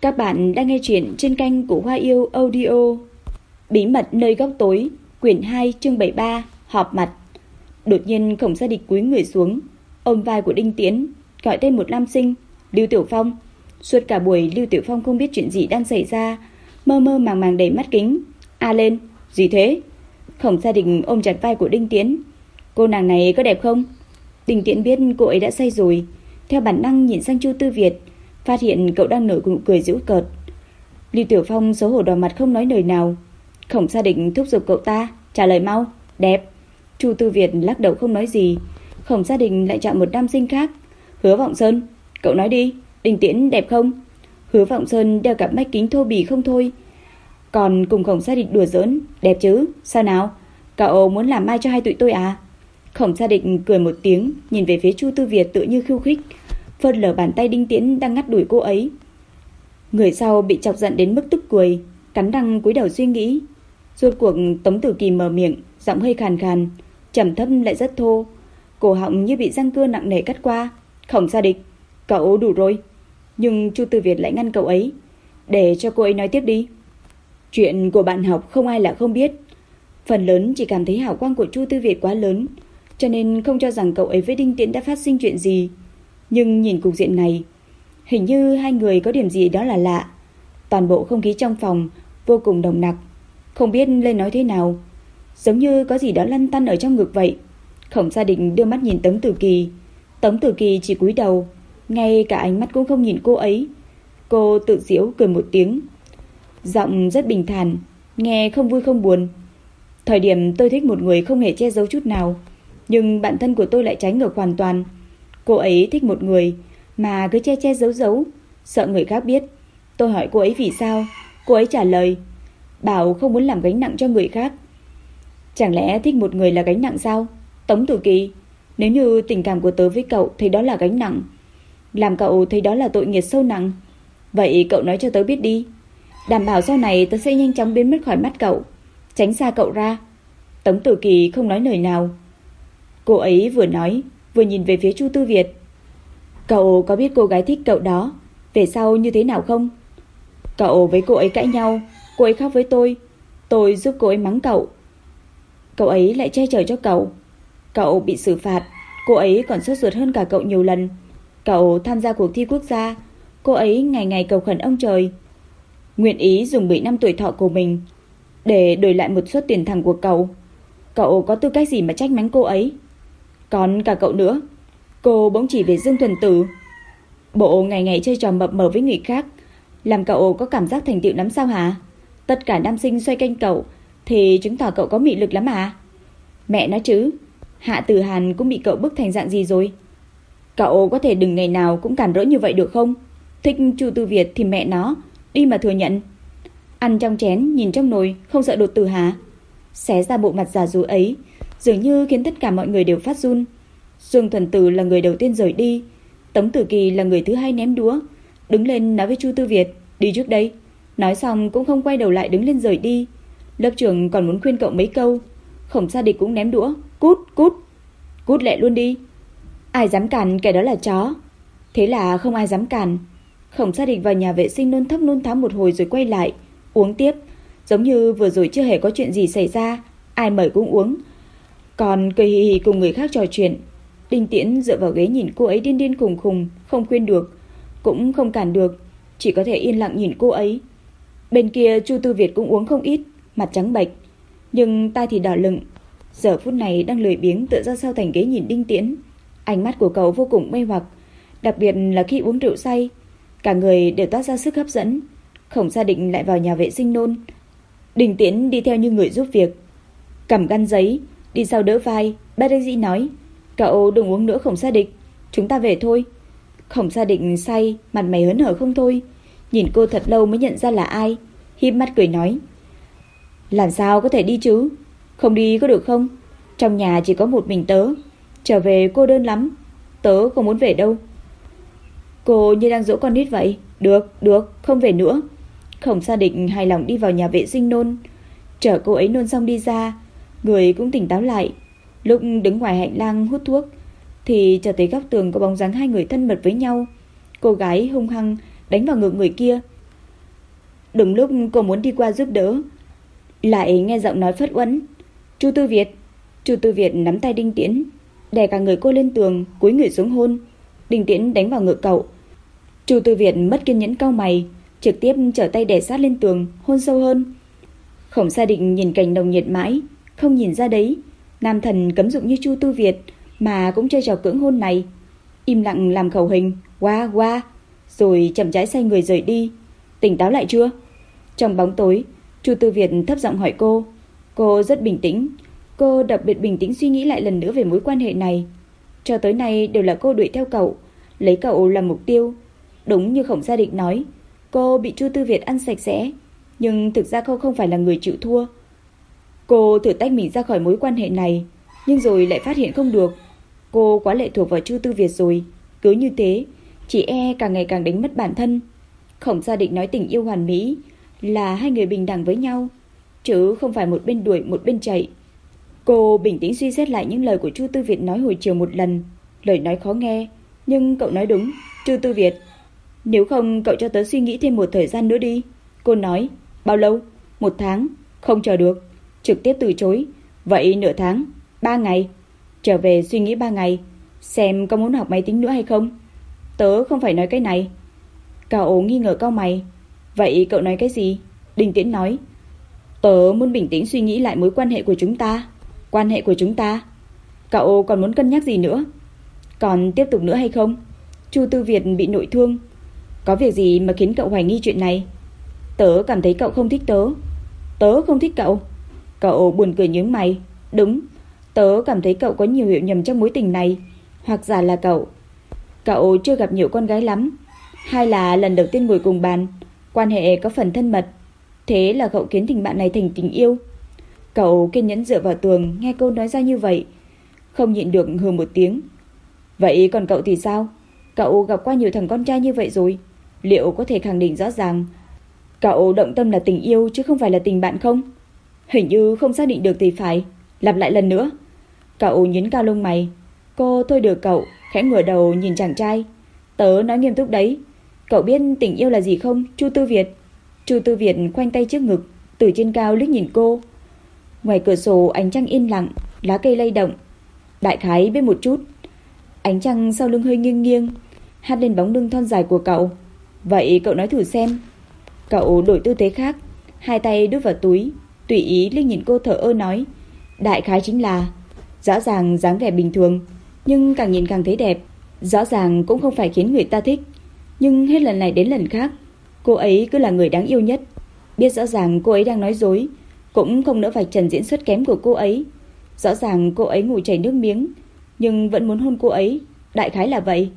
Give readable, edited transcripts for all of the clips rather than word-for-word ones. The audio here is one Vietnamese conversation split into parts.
Các bạn đang nghe chuyện trên kênh của Hoa Yêu Audio. Bí mật nơi góc tối, quyển 2 chương 73, họp mặt. Đột nhiên Khổng Gia Địch cúi người xuống, ôm vai của Đinh Tiễn, gọi tên một nam sinh, Lưu Tiểu Phong. Suốt cả buổi Lưu Tiểu Phong không biết chuyện gì đang xảy ra, mơ mơ màng màng đầy mắt kính. A lên, gì thế? Khổng Gia Địch ôm chặt vai của Đinh Tiễn. Cô nàng này có đẹp không? Đinh Tiễn biết cô ấy đã say rồi, theo bản năng nhìn sang Chu Tư Việt, phát hiện cậu đang nở nụ cười giễu cợt. Lưu Tiểu Phong xấu hổ đỏ mặt không nói lời nào. Khổng Gia Địch thúc giục cậu ta trả lời mau. Đẹp. Chu Tư Việt lắc đầu không nói gì. Khổng Gia Địch lại chọn một nam sinh khác. Hứa Vọng Sơn, cậu nói đi, Đinh Tiễn đẹp không? Hứa Vọng Sơn đeo cặp mắt kính thô bỉ không thôi, còn cùng Khổng Gia Địch đùa giỡn. Đẹp chứ, sao nào, cậu muốn làm mai cho hai tụi tôi à? Khổng Gia Địch cười một tiếng, nhìn về phía Chu Tư Việt tự như khiêu khích, phớt lờ bàn tay Đinh Tiễn đang ngắt đuổi cô ấy. Người sau bị chọc giận đến mức tức cười, cắn răng cúi đầu suy nghĩ. Rốt cuộc Tống Tử Kỳ mở miệng, giọng hơi khàn khàn, trầm thấp lại rất thô, cổ họng như bị răng cưa nặng nề cắt qua. Khổng Gia Địch, cậu đủ rồi. Nhưng Chu Tư Việt lại ngăn cậu ấy, để cho cô ấy nói tiếp đi. Chuyện của bạn học không ai là không biết. Phần lớn chỉ cảm thấy hào quang của Chu Tư Việt quá lớn, cho nên không cho rằng cậu ấy với Đinh Tiễn đã phát sinh chuyện gì. Nhưng nhìn cục diện này, hình như hai người có điểm gì đó là lạ. Toàn bộ không khí trong phòng vô cùng nồng nặc, không biết lên nói thế nào, giống như có gì đó lăn tăn ở trong ngực vậy. Khổng Gia Địch đưa mắt nhìn Tống Tử Kỳ. Tống Tử Kỳ chỉ cúi đầu, ngay cả ánh mắt cũng không nhìn cô ấy. Cô tự giễu cười một tiếng, giọng rất bình thản, nghe không vui không buồn. Thời điểm tôi thích một người không hề che giấu chút nào, nhưng bản thân của tôi lại trái ngược hoàn toàn. Cô ấy thích một người mà cứ che che giấu giấu, sợ người khác biết. Tôi hỏi cô ấy vì sao, cô ấy trả lời bảo không muốn làm gánh nặng cho người khác. Chẳng lẽ thích một người là gánh nặng sao? Tống Tử Kỳ, nếu như tình cảm của tớ với cậu thấy đó là gánh nặng, làm cậu thấy đó là tội nghiệp sâu nặng, vậy cậu nói cho tớ biết đi, đảm bảo sau này tớ sẽ nhanh chóng biến mất khỏi mắt cậu, tránh xa cậu ra. Tống Tử Kỳ không nói lời nào. Cô ấy vừa nói vừa nhìn về phía Chu Tư Việt. Cậu có biết cô gái thích cậu đó về sau như thế nào không? Cậu với cô ấy cãi nhau, cô ấy khóc với tôi giúp cô ấy mắng cậu. Cậu ấy lại che chở cho cậu. Cậu bị xử phạt, cô ấy còn sốt ruột hơn cả cậu nhiều lần. Cậu tham gia cuộc thi quốc gia, cô ấy ngày ngày cầu khẩn ông trời, nguyện ý dùng 10 năm tuổi thọ của mình để đổi lại một suất tiền thưởng của cậu. Cậu có tư cách gì mà trách mắng cô ấy? Còn cả cậu nữa, cô bỗng chỉ về Dương Thuần Tử, bộ ngày ngày chơi trò mập mờ với người khác, làm cậu có cảm giác thành tựu lắm sao hả? Tất cả nam sinh xoay quanh cậu thì chứng tỏ cậu có mị lực lắm à? Mẹ nói chứ, Hạ Tử Hàn cũng bị cậu bức thành dạng gì rồi? Cậu có thể đừng ngày nào cũng cản rỡ như vậy được không? Thích Chu Tư Việt thì mẹ nó đi mà thừa nhận. Ăn trong chén nhìn trong nồi, không sợ đột tử hả? Xé ra bộ mặt già dối ấy, dường như khiến tất cả mọi người đều phát run. Dương Thuần Tử là người đầu tiên rời đi, Tống Tử Kỳ là người thứ hai ném đũa, đứng lên nói với Chu Tư Việt đi trước đây. Nói xong cũng không quay đầu lại đứng lên rời đi. Lớp trưởng còn muốn khuyên cậu mấy câu. Khổng Gia Địch cũng ném đũa. Cút, cút, cút lẹ luôn đi. Ai dám cản kẻ đó là chó. Thế là không ai dám cản. Khổng Gia Địch vào nhà vệ sinh nôn thốc nôn tháo một hồi rồi quay lại uống tiếp, giống như vừa rồi chưa hề có chuyện gì xảy ra, ai mời cũng uống, còn cười hì hì cùng người khác trò chuyện. Đinh Tiễn dựa vào ghế nhìn cô ấy điên điên khùng khùng, không khuyên được, cũng không cản được, chỉ có thể yên lặng nhìn cô ấy. Bên kia Chu Tư Việt cũng uống không ít, mặt trắng bệch, nhưng tai thì đỏ lựng. Giờ phút này đang lười biếng tựa ra sau thành ghế nhìn Đinh Tiễn. Ánh mắt của cậu vô cùng mê hoặc, đặc biệt là khi uống rượu say, cả người đều toát ra sức hấp dẫn. Khổng Gia Định lại vào nhà vệ sinh nôn. Đinh Tiễn đi theo như người giúp việc, cầm khăn giấy đi sau đỡ vai, bất đắc dĩ nói: "Cậu đừng uống nữa Khổng Gia Định, chúng ta về thôi." Khổng Gia Định say, mặt mày hớn hở không thôi, nhìn cô thật lâu mới nhận ra là ai, híp mắt cười nói: "Làm sao có thể đi chứ? Không đi có được không? Trong nhà chỉ có một mình tớ, trở về cô đơn lắm, tớ không muốn về đâu." Cô như đang dỗ con nít vậy. Được, không về nữa." Khổng Gia Định hài lòng đi vào nhà vệ sinh nôn. Chờ cô ấy nôn xong đi ra, người cũng tỉnh táo lại. Lúc đứng ngoài hành lang hút thuốc thì chợt thấy góc tường có bóng dáng hai người thân mật với nhau. Cô gái hung hăng đánh vào ngực người kia. Đúng lúc cô muốn đi qua giúp đỡ, lại nghe giọng nói phất uất: Chu Tư Việt. Chu Tư Việt nắm tay Đinh Tiễn, đè cả người cô lên tường, cúi người xuống hôn. Đinh Tiễn đánh vào ngực cậu. Chu Tư Việt mất kiên nhẫn cau mày, trực tiếp trở tay đè sát lên tường, hôn sâu hơn. Khổng Sa Định nhìn cảnh nồng nhiệt mãi, không nhìn ra đấy, nam thần cấm dục như Chu Tư Việt mà cũng chơi trò cưỡng hôn này. Im lặng làm khẩu hình "Qua qua", rồi chậm rãi xoay người rời đi. Tỉnh táo lại chưa? Trong bóng tối, Chu Tư Việt thấp giọng hỏi cô. Cô rất bình tĩnh, cô đặc biệt bình tĩnh suy nghĩ lại lần nữa về mối quan hệ này. Cho tới nay đều là cô đuổi theo cậu, lấy cậu làm mục tiêu. Đúng như Khổng Sa Định nói, cô bị Chu Tư Việt ăn sạch sẽ, nhưng thực ra cô không phải là người chịu thua. Cô thử tách mình ra khỏi mối quan hệ này, nhưng rồi lại phát hiện không được. Cô quá lệ thuộc vào Chu Tư Việt rồi. Cứ như thế, chỉ càng ngày càng đánh mất bản thân. Khổng Sa Định nói tình yêu hoàn mỹ là hai người bình đẳng với nhau, chứ không phải một bên đuổi một bên chạy. Cô bình tĩnh suy xét lại những lời của Chu Tư Việt nói hồi chiều một lần. Lời nói khó nghe, nhưng cậu nói đúng. Chu Tư Việt, nếu không cậu cho tớ suy nghĩ thêm một thời gian nữa đi. Cô nói. Bao lâu? 1 tháng. Không chờ được. Trực tiếp từ chối. Vậy nửa tháng? 3 ngày. Trở về suy nghĩ 3 ngày, xem có muốn học máy tính nữa hay không. Tớ không phải nói cái này. Cậu nghi ngờ cau mày. Vậy cậu nói cái gì? Đinh Tiễn nói. Tớ muốn bình tĩnh suy nghĩ lại mối quan hệ của chúng ta. Quan hệ của chúng ta? Cậu còn muốn cân nhắc gì nữa? Còn tiếp tục nữa hay không? Chu Tư Việt bị nội thương. Có việc gì mà khiến cậu hoài nghi chuyện này? Tớ cảm thấy cậu không thích tớ. Tớ không thích cậu? Cậu buồn cười nhướng mày. Đúng, tớ cảm thấy cậu có nhiều hiểu nhầm trong mối tình này. Hoặc giả là cậu chưa gặp nhiều con gái lắm, hay là lần đầu tiên ngồi cùng bàn, quan hệ có phần thân mật, thế là cậu khiến tình bạn này thành tình yêu. Cậu kiên nhẫn dựa vào tường, nghe cô nói ra như vậy, không nhịn được hừ một tiếng. Vậy còn cậu thì sao? Cậu gặp qua nhiều thằng con trai như vậy rồi, liệu có thể khẳng định rõ ràng cậu động tâm là tình yêu chứ không phải là tình bạn không? Hình như không xác định được thì phải. Lặp lại lần nữa. Cậu nhíu cao lông mày. Cô thôi được cậu, khẽ ngửa đầu nhìn chàng trai. Tớ nói nghiêm túc đấy. Cậu biết tình yêu là gì không, Chu Tư Việt? Chu Tư Việt khoanh tay trước ngực, từ trên cao liếc nhìn cô. Ngoài cửa sổ ánh trăng yên lặng, lá cây lay động. Đại khái biết một chút. Ánh trăng sau lưng hơi nghiêng nghiêng, hắt lên bóng lưng thon dài của cậu. Vậy cậu nói thử xem. Cậu đổi tư thế khác, hai tay đút vào túi, tùy ý liếc nhìn cô thở ơ nói. Đại khái chính là, rõ ràng dáng vẻ bình thường, nhưng càng nhìn càng thấy đẹp. Rõ ràng cũng không phải khiến người ta thích, nhưng hết lần này đến lần khác, cô ấy cứ là người đáng yêu nhất. Biết rõ ràng cô ấy đang nói dối, cũng không nỡ vạch trần diễn xuất kém của cô ấy. Rõ ràng cô ấy ngủ chảy nước miếng, nhưng vẫn muốn hôn cô ấy. Đại khái là vậy.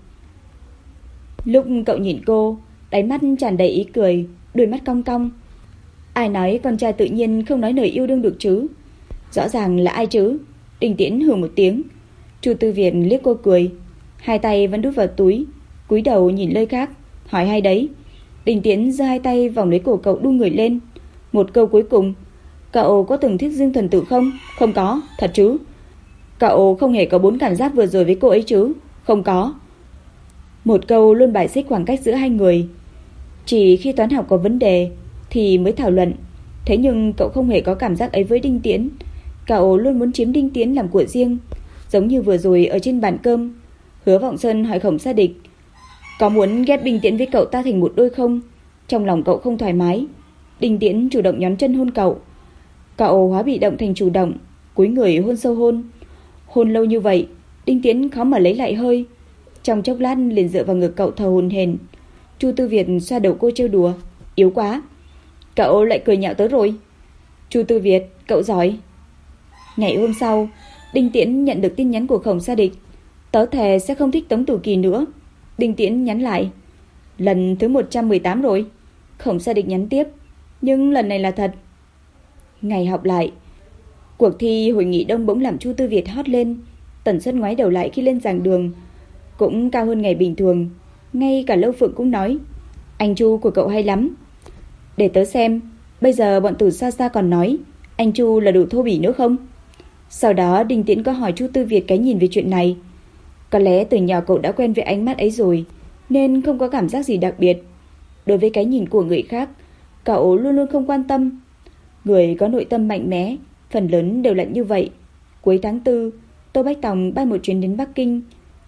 Lúc cậu nhìn cô, đáy mắt tràn đầy ý cười, đôi mắt cong cong. Ai nói con trai tự nhiên không nói lời yêu đương được chứ? Rõ ràng là ai chứ? Đinh Tiễn hừ một tiếng. Chu Tư Việt liếc cô cười, hai tay vẫn đút vào túi, cúi đầu nhìn nơi khác. Hỏi hay đấy. Đinh Tiễn giơ hai tay vòng lấy cổ cậu, đu người lên. Một câu cuối cùng. Cậu có từng thích Dương Thần Tử không? Không có, thật chứ? Cậu không hề có 4 cảm giác vừa rồi với cô ấy chứ? Không có. Một câu luôn bài xích khoảng cách giữa hai người. Chỉ khi toán học có vấn đề thì mới thảo luận. Thế nhưng cậu không hề có cảm giác ấy với Đinh Tiễn. Cậu luôn muốn chiếm Đinh Tiễn làm của riêng. Giống như vừa rồi ở trên bàn cơm, Hứa Vọng Sơn hỏi Khổng Sa Địch có muốn ghép Đinh Tiễn với cậu ta thành một đôi không? Trong lòng cậu không thoải mái. Đinh Tiễn chủ động nhón chân hôn cậu. Cậu hóa bị động thành chủ động, cúi người hôn sâu hôn. Hôn lâu như vậy, Đinh Tiễn khó mà lấy lại hơi. Trong chốc lát liền dựa vào ngực cậu thở hổn hển. Chu Tư Việt xoa đầu cô trêu đùa. Yếu quá. Cậu lại cười nhạo tớ rồi. Chu Tư Việt, cậu giỏi. Ngày hôm sau, Đinh Tiễn nhận được tin nhắn của Khổng Sa Địch. Tớ thề sẽ không thích Tống Tử Kỳ nữa. Đinh Tiễn nhắn lại. Lần thứ 118 rồi. Khổng Sa Địch nhắn tiếp. Nhưng lần này là thật. Ngày học lại, cuộc thi hội nghị đông bỗng làm Chu Tư Việt hot lên. Tần suất ngoái đầu lại khi lên giảng đường cũng cao hơn ngày bình thường. Ngay cả Lâu Phượng cũng nói, anh Chu của cậu hay lắm. Để tớ xem. Bây giờ bọn Tử xa xa còn nói anh Chu là đủ thô bỉ nữa không? Sau đó Đinh Tiễn có hỏi Chu Tư Việt cái nhìn về chuyện này. Có lẽ từ nhỏ cậu đã quen với ánh mắt ấy rồi, nên không có cảm giác gì đặc biệt. Đối với cái nhìn của người khác, Cậu luôn luôn không quan tâm. Người có nội tâm mạnh mẽ phần lớn đều là như vậy. Cuối tháng 4, Tô Bách Tòng bay một chuyến đến Bắc Kinh,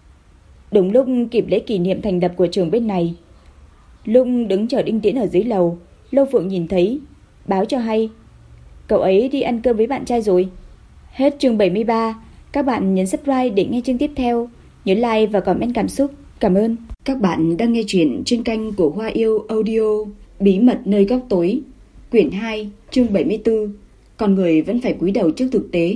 đúng lúc kịp lễ kỷ niệm thành lập của trường bên này. Lúc đứng chờ Đinh Tiễn ở dưới lầu, Lâu Phượng nhìn thấy, báo cho hay cậu ấy đi ăn cơm với bạn trai rồi. Hết chương 73. Các bạn nhấn subscribe để nghe chương tiếp theo. Nhớ like và comment cảm xúc. Cảm ơn. Các bạn đang nghe chuyện trên kênh của Hoa Yêu Audio. Bí mật nơi góc tối, quyển 2, chương 74. Con người vẫn phải cúi đầu trước thực tế.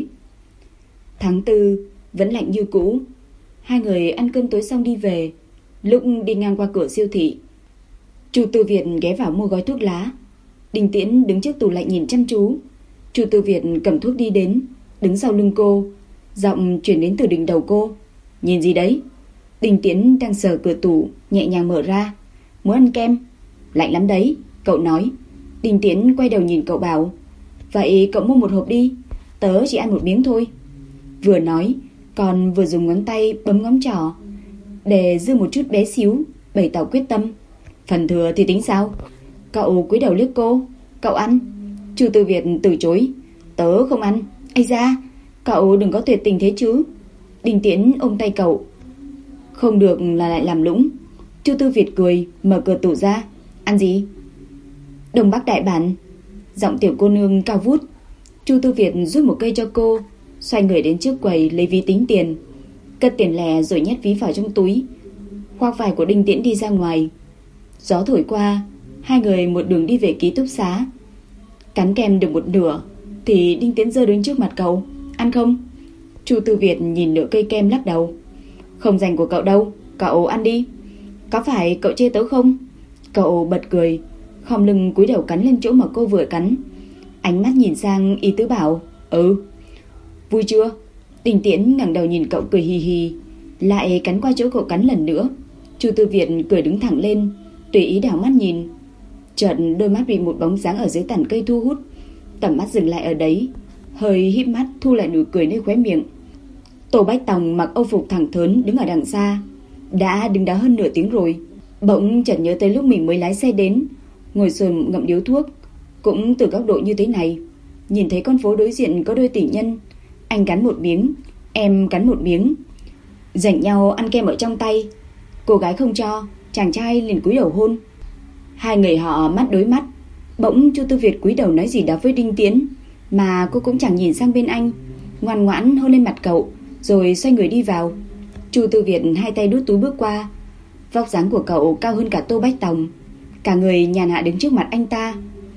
Tháng 4 vẫn lạnh như cũ. Hai người ăn cơm tối xong đi về. Lúc đi ngang qua cửa siêu thị, Chu Tư Việt ghé vào mua gói thuốc lá. Đinh Tiễn đứng trước tủ lạnh nhìn chăm chú. Chu Tư Việt cầm thuốc đi đến, đứng sau lưng cô, giọng chuyển đến từ đỉnh đầu cô. Nhìn gì đấy? Đinh Tiễn đang sờ cửa tủ, nhẹ nhàng mở ra. Muốn ăn kem? Lạnh lắm đấy, cậu nói. Đinh Tiễn quay đầu nhìn cậu bảo, vậy cậu mua một hộp đi, tớ chỉ ăn một miếng thôi. Vừa nói, còn vừa dùng ngón tay bấm ngón trỏ để dư một chút bé xíu, bày tỏ quyết tâm. Phần thừa thì tính sao? Cậu cúi đầu liếc cô. Cậu ăn? Chu Tư Việt từ chối. Tớ không ăn. Ây da, cậu đừng có tuyệt tình thế chứ. Đinh Tiễn ôm tay cậu. Không được là lại làm lũng. Chu Tư Việt cười, mở cửa tủ ra. Ăn gì? Đông Bắc đại bản. Giọng tiểu cô nương cao vút. Chu Tư Việt rút một cây cho cô, xoay người đến trước quầy lấy ví tính tiền, cất tiền lẻ rồi nhét ví vào trong túi, khoác vai của Đinh Tiễn đi ra ngoài. Gió thổi qua, hai người một đường đi về ký túc xá. Cắn kem được một nửa thì Đinh Tiễn giơ đến trước mặt cậu. Ăn không? Chu Tư Việt nhìn nửa cây kem lắc đầu. Không dành của cậu đâu, cậu ăn đi. Có phải cậu chê tớ không? Cậu bật cười, khom lưng cúi đầu cắn lên chỗ mà cô vừa cắn. Ánh mắt nhìn sang ý tứ bảo. Ừ. Vui chưa? Đinh Tiễn ngẩng đầu nhìn cậu cười hì hì, lại cắn qua chỗ cậu cắn lần nữa. Chu Tư Việt cười đứng thẳng lên, tùy ý đảo mắt nhìn. Chợt đôi mắt bị một bóng dáng ở dưới tàn cây thu hút, tầm mắt dừng lại ở đấy, hơi híp mắt thu lại nụ cười nơi khóe miệng. Tô Bách Tòng mặc âu phục thẳng thớn đứng ở đằng xa, đã đứng đó hơn nửa tiếng rồi. Bỗng chợt nhớ tới lúc mình mới lái xe đến, ngồi xổm ngậm điếu thuốc, cũng từ góc độ như thế này, nhìn thấy con phố đối diện có đôi tỷ nhân, anh cắn một miếng, em cắn một miếng, giành nhau ăn kem ở trong tay. Cô gái không cho, chàng trai liền cúi đầu hôn. Hai người họ mắt đối mắt. Bỗng Chu Tư Việt cúi đầu nói gì đó với Đinh Tiễn, mà cô cũng chẳng nhìn sang bên anh, ngoan ngoãn hôn lên mặt cậu, rồi xoay người đi vào. Chu Tư Việt hai tay đút túi bước qua. Vóc dáng của cậu cao hơn cả Tô Bách Tòng, cả người nhàn hạ đứng trước mặt anh ta.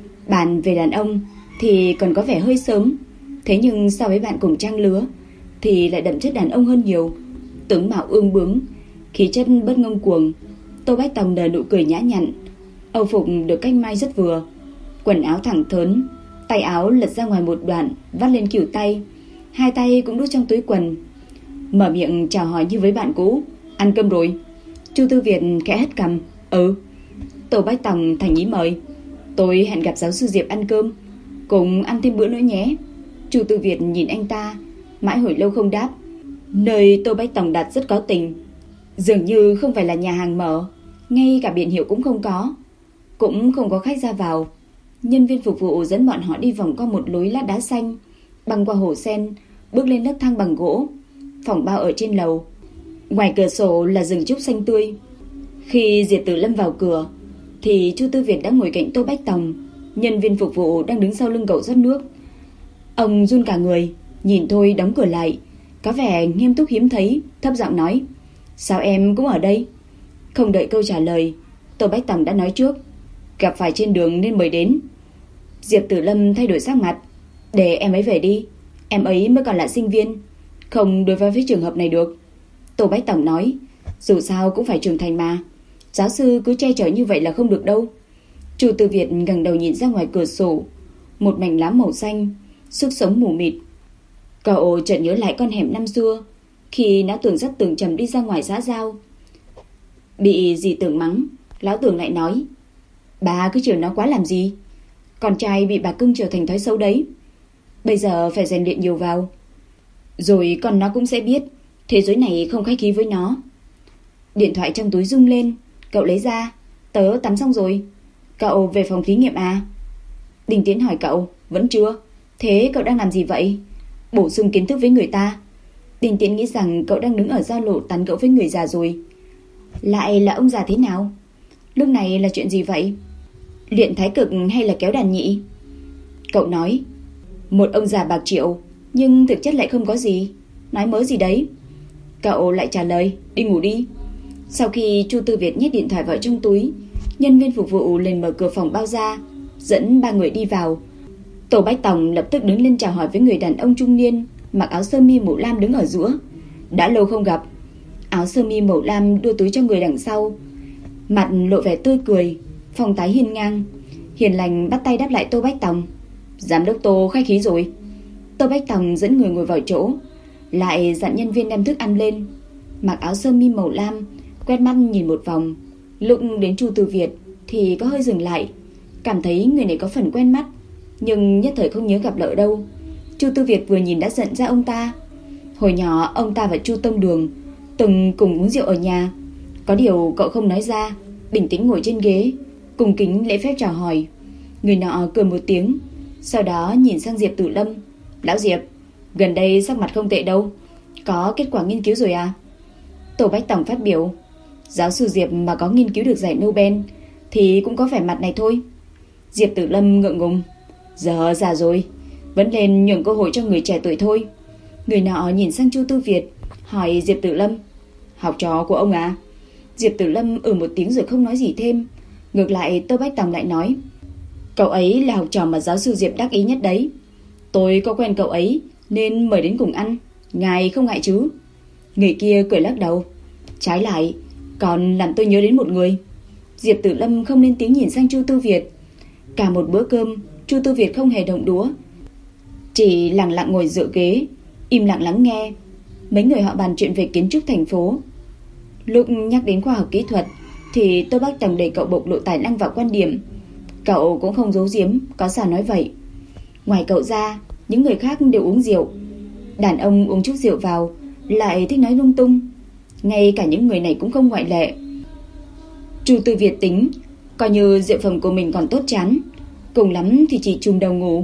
Bàn về đàn ông thì còn có vẻ hơi sớm, thế nhưng so với bạn cùng trang lứa thì lại đậm chất đàn ông hơn nhiều. Tướng mạo ương bướng, khí chất bất ngông cuồng. Tô Bách Tòng nở nụ cười nhã nhặn, âu phục được cách may rất vừa, quần áo thẳng thớn, tay áo lật ra ngoài một đoạn vắt lên khuỷu tay, hai tay cũng đút trong túi quần, mở miệng chào hỏi như với bạn cũ. Ăn cơm rồi? Chu Tư Việt khẽ hất cằm. Ừ. Tô Bách Tòng thành ý mời. Tôi hẹn gặp giáo sư Diệp ăn cơm, cùng ăn thêm bữa nữa nhé. Chu Tư Việt nhìn anh ta, mãi hồi lâu không đáp. Nơi Tô Bách Tòng đặt rất có tình, dường như không phải là nhà hàng mở, ngay cả biển hiệu cũng không có, cũng không có khách ra vào. Nhân viên phục vụ dẫn bọn họ đi vòng qua một lối lát đá xanh, băng qua hồ sen, bước lên nấc thang bằng gỗ, phòng bao ở trên lầu. Ngoài cửa sổ là rừng trúc xanh tươi. Khi Diệp Tử Lâm vào cửa thì Chu Tư Việt đã ngồi cạnh Tô Bách Tòng. Nhân viên phục vụ đang đứng sau lưng cậu rót nước. Ông run cả người, nhìn thôi đóng cửa lại, có vẻ nghiêm túc hiếm thấy, thấp giọng nói. Sao em cũng ở đây? Không đợi câu trả lời, Tô Bách Tòng đã nói trước. Gặp phải trên đường nên mời đến. Diệp Tử Lâm thay đổi sắc mặt. Để em ấy về đi, em ấy mới còn là sinh viên, không đối với trường hợp này được. Tô Bách Tòng nói. Dù sao cũng phải trưởng thành mà, giáo sư cứ che chở như vậy là không được đâu. Chu Tư Việt ngẩng đầu nhìn ra ngoài cửa sổ, một mảnh lá màu xanh, sức sống mù mịt. Cậu chợt nhớ lại con hẻm năm xưa, khi não Tưởng dắt Tưởng Trầm đi ra ngoài xã giao, bị dì Tưởng mắng. Lão Tưởng lại nói, bà cứ chiều nó quá làm gì, con trai bị bà cưng trở thành thói xấu đấy, bây giờ phải rèn luyện nhiều vào, rồi con nó cũng sẽ biết thế giới này không khách khí với nó. Điện thoại trong túi rung lên, cậu lấy ra. Tớ tắm xong rồi. Cậu về phòng thí nghiệm à? Đinh Tiến hỏi cậu. Vẫn chưa. Thế cậu đang làm gì vậy? Bổ sung kiến thức với người ta. Đinh Tiến nghĩ rằng cậu đang đứng ở giao lộ tán gẫu với người già rồi. Lại là ông già thế nào? Lúc này là chuyện gì vậy? Luyện thái cực hay là kéo đàn nhị? Cậu nói. Một ông già bạc triệu, nhưng thực chất lại không có gì. Nói mớ gì đấy? Cậu lại trả lời. Đi ngủ đi. Sau khi Chu Tư Việt nhét điện thoại vào trong túi, nhân viên phục vụ liền mở cửa phòng bao ra, dẫn ba người đi vào. Tô Bách Tòng lập tức đứng lên chào hỏi với người đàn ông trung niên mặc áo sơ mi màu lam đứng ở giữa. Đã lâu không gặp. Áo sơ mi màu lam đưa túi cho người đằng sau, mặt lộ vẻ tươi cười, phong thái hiên ngang, hiền lành bắt tay đáp lại Tô Bách Tòng. Giám đốc Tô khách khí rồi. Tô Bách Tòng dẫn người ngồi vào chỗ, lại dặn nhân viên đem thức ăn lên. Mặc áo sơ mi màu lam, quét mắt nhìn một vòng, lúc đến Chu Tư Việt thì có hơi dừng lại, cảm thấy người này có phần quen mắt, nhưng nhất thời không nhớ gặp lỡ đâu. Chu Tư Việt vừa nhìn đã nhận ra ông ta. Hồi nhỏ ông ta và Chu Tông Đường từng cùng uống rượu ở nhà. Có điều cậu không nói ra, bình tĩnh ngồi trên ghế, cung kính lễ phép chào hỏi. Người nọ cười một tiếng, sau đó nhìn sang Diệp Tử Lâm. Lão Diệp, gần đây sắc mặt không tệ đâu. Có kết quả nghiên cứu rồi à? Tổ Bách Tổng phát biểu. Giáo sư Diệp mà có nghiên cứu được giải Nobel thì cũng có vẻ mặt này thôi. Diệp Tử Lâm ngượng ngùng. Giờ già rồi, vẫn nên nhường cơ hội cho người trẻ tuổi thôi. Người nọ nhìn sang Chu Tư Việt, hỏi Diệp Tử Lâm. Học trò của ông à? Diệp Tử Lâm một tiếng rồi không nói gì thêm. Ngược lại Tô Bách Tòng lại nói. Cậu ấy là học trò mà giáo sư Diệp đắc ý nhất đấy. Tôi có quen cậu ấy nên mời đến cùng ăn, ngài không ngại chứ? Người kia cười lắc đầu. Trái lại, còn làm tôi nhớ đến một người. Diệp Tử Lâm không lên tiếng nhìn sang Chu Tư Việt. Cả một bữa cơm Chu Tư Việt không hề động đũa, chỉ lặng lặng ngồi dựa ghế, im lặng lắng nghe. Mấy người họ bàn chuyện về kiến trúc thành phố. Lúc nhắc đến khoa học kỹ thuật thì Tô Bách Tòng để cậu bộc lộ tài năng và quan điểm. Cậu cũng không giấu giếm, có sao nói vậy. Ngoài cậu ra, những người khác đều uống rượu. Đàn ông uống chút rượu vào lại thích nói lung tung. Ngay cả những người này cũng không ngoại lệ. Chu Tư Việt tính, coi như rượu phẩm của mình còn tốt chán, cùng lắm thì chỉ chùm đầu ngủ.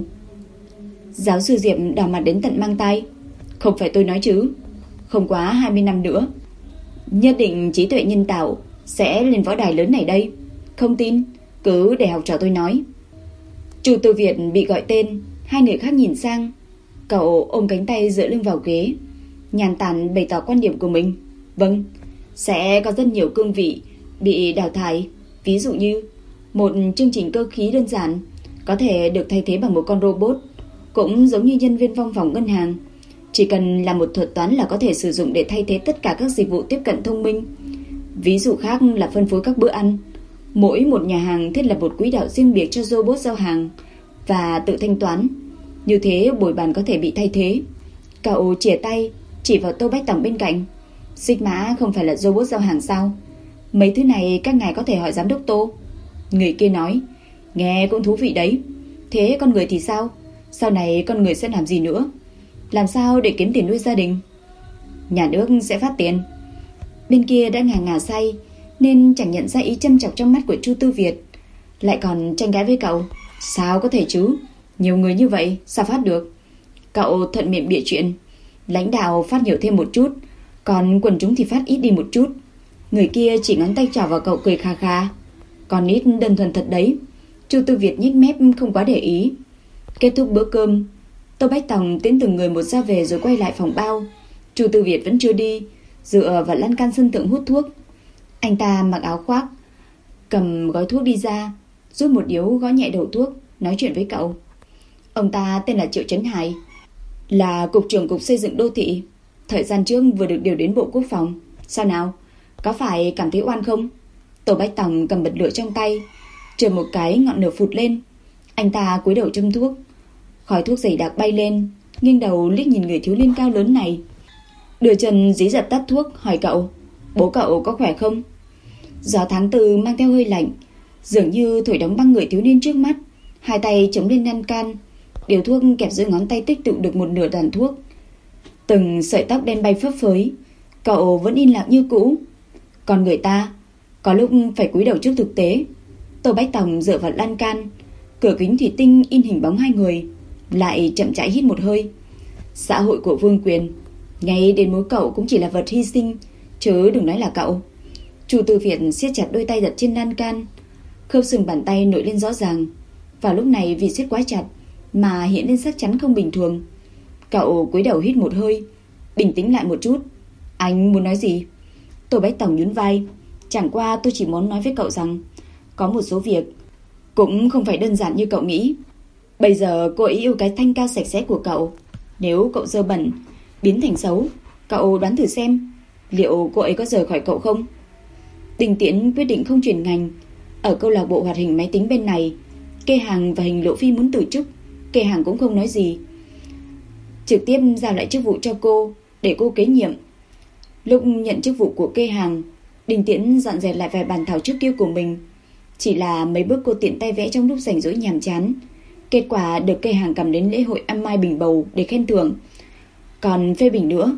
Giáo sư Diệp đỏ mặt đến tận mang tay. Không phải tôi nói chứ, không quá 20 năm nữa, nhất định trí tuệ nhân tạo sẽ lên võ đài lớn này đây. Không tin, cứ để học trò tôi nói. Chu Tư Việt bị gọi tên, hai người khác nhìn sang. Cậu ôm cánh tay dựa lưng vào ghế, nhàn tản bày tỏ quan điểm của mình. Vâng, sẽ có rất nhiều cương vị bị đào thải. Ví dụ như một chương trình cơ khí đơn giản có thể được thay thế bằng một con robot, cũng giống như nhân viên văn phòng ngân hàng, chỉ cần làm một thuật toán là có thể sử dụng để thay thế tất cả các dịch vụ tiếp cận thông minh. Ví dụ khác là phân phối các bữa ăn. Mỗi một nhà hàng thiết lập một quỹ đạo riêng biệt cho robot giao hàng và tự thanh toán. Như thế bồi bàn có thể bị thay thế. Cậu chìa tay chỉ vào Tô Bách Tòng bên cạnh. Sigma không phải là robot giao hàng sao? Mấy thứ này các ngài có thể hỏi giám đốc Tô. Người kia nói. Nghe cũng thú vị đấy. Thế con người thì sao? Sau này con người sẽ làm gì nữa? Làm sao để kiếm tiền nuôi gia đình? Nhà nước sẽ phát tiền. Bên kia đã ngà say nên chẳng nhận ra ý châm chọc trong mắt của Chu Tư Việt, lại còn tranh cãi với cậu. Sao có thể chứ? Nhiều người như vậy sao phát được? Cậu thuận miệng bịa chuyện. Lãnh đạo phát nhiều thêm một chút, còn quần chúng thì phát ít đi một chút. Người kia chỉ ngón tay trỏ vào cậu cười khà khà. Còn ít đơn thuần thật đấy. Chu Tư Việt nhếch mép không quá để ý. Kết thúc bữa cơm, Tô Bách Tòng tiến từng người một ra về rồi quay lại phòng bao. Chu Tư Việt vẫn chưa đi, dựa vào lan can sân thượng hút thuốc. Anh ta mặc áo khoác, cầm gói thuốc đi ra, rút một điếu gõ nhẹ đầu thuốc, nói chuyện với cậu. Ông ta tên là Triệu Chấn Hải, là cục trưởng cục xây dựng đô thị, thời gian trước vừa được điều đến Bộ Quốc phòng. Sao nào, có phải cảm thấy oan không? Tô Bách Tòng cầm bật lửa trong tay, chợt một cái ngọn lửa phụt lên. Anh ta cúi đầu châm thuốc, khói thuốc dày đặc bay lên, nghiêng đầu liếc nhìn người thiếu niên cao lớn này, đưa chân dí dập tắt thuốc, hỏi cậu. Bố cậu có khỏe không? Gió tháng tư mang theo hơi lạnh, dường như thổi đóng băng người thiếu niên trước mắt. Hai tay chống lên lan can, điếu thuốc kẹp dưới ngón tay tích tụ được một nửa tàn thuốc. Từng sợi tóc đen bay phấp phới. Cậu vẫn im lặng như cũ. Còn người ta có lúc phải cúi đầu trước thực tế. Tô Bách Tòng dựa vào lan can, cửa kính thủy tinh in hình bóng hai người, lại chậm rãi hít một hơi. Xã hội của Vương Quyền, ngay đến mối cậu cũng chỉ là vật hy sinh, chứ đừng nói là cậu. Chu Tư Việt siết chặt đôi tay đặt trên lan can, khớp xương bàn tay nổi lên rõ ràng. Vào lúc này vì siết quá chặt mà hiện lên sắc chắn không bình thường. Cậu cúi đầu hít một hơi, bình tĩnh lại một chút. Anh muốn nói gì? Tô Bách Tòng nhún vai. Chẳng qua tôi chỉ muốn nói với cậu rằng có một số việc cũng không phải đơn giản như cậu nghĩ. Bây giờ cô ấy yêu cái thanh cao sạch sẽ của cậu. Nếu cậu dơ bẩn, biến thành xấu, cậu đoán thử xem liệu cô ấy có rời khỏi cậu không? Đinh Tiễn quyết định không chuyển ngành. Ở câu lạc bộ hoạt hình máy tính bên này, Kê Hàng và Hình Lộ Phi muốn từ chức, Kê Hàng cũng không nói gì, trực tiếp giao lại chức vụ cho cô để cô kế nhiệm. Lúc nhận chức vụ của Kê Hàng, Đinh Tiễn dọn dẹp lại vài bản thảo trước kia của mình. Chỉ là mấy bước cô tiện tay vẽ trong lúc rảnh rỗi nhàm chán. Kết quả được Kê Hàng cầm đến lễ hội ăn mai bình bầu để khen thưởng, còn phê bình nữa.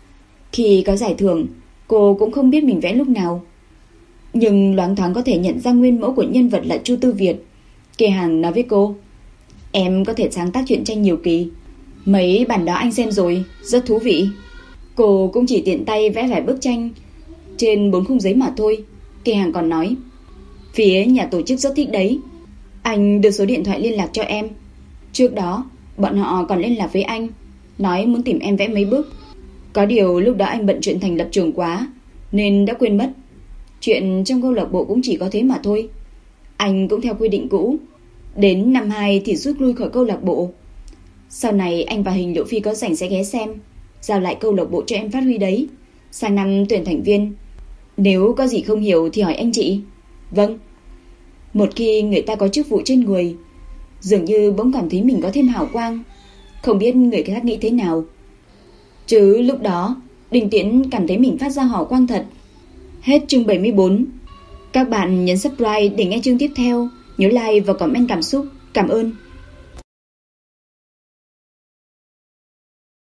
Khi có giải thưởng, cô cũng không biết mình vẽ lúc nào, nhưng loáng thoáng có thể nhận ra nguyên mẫu của nhân vật là Chu Tư Việt. Kê Hàng nói với cô, em có thể sáng tác truyện tranh nhiều kỳ, mấy bản đó anh xem rồi, rất thú vị. Cô cũng chỉ tiện tay vẽ vài bức tranh trên 4 khung giấy mà thôi. Kê Hàng còn nói, phía nhà tổ chức rất thích đấy, anh đưa số điện thoại liên lạc cho em. Trước đó bọn họ còn liên lạc với anh, nói muốn tìm em vẽ mấy bức. Có điều lúc đó anh bận chuyện thành lập trường quá nên đã quên mất. Chuyện trong câu lạc bộ cũng chỉ có thế mà thôi. Anh cũng theo quy định cũ, đến năm 2 thì rút lui khỏi câu lạc bộ. Sau này anh và Hình Lộ Phi có rảnh sẽ ghé xem, giao lại câu lạc bộ cho em phát huy đấy. Sang năm tuyển thành viên, nếu có gì không hiểu thì hỏi anh chị. Vâng. Một khi người ta có chức vụ trên người, dường như bỗng cảm thấy mình có thêm hào quang. Không biết người khác nghĩ thế nào, chứ lúc đó Đinh Tiễn cảm thấy mình phát ra hào quang thật. Hết chương 74. Các bạn nhấn subscribe để nghe chương tiếp theo. Nhớ like và comment cảm xúc. Cảm ơn.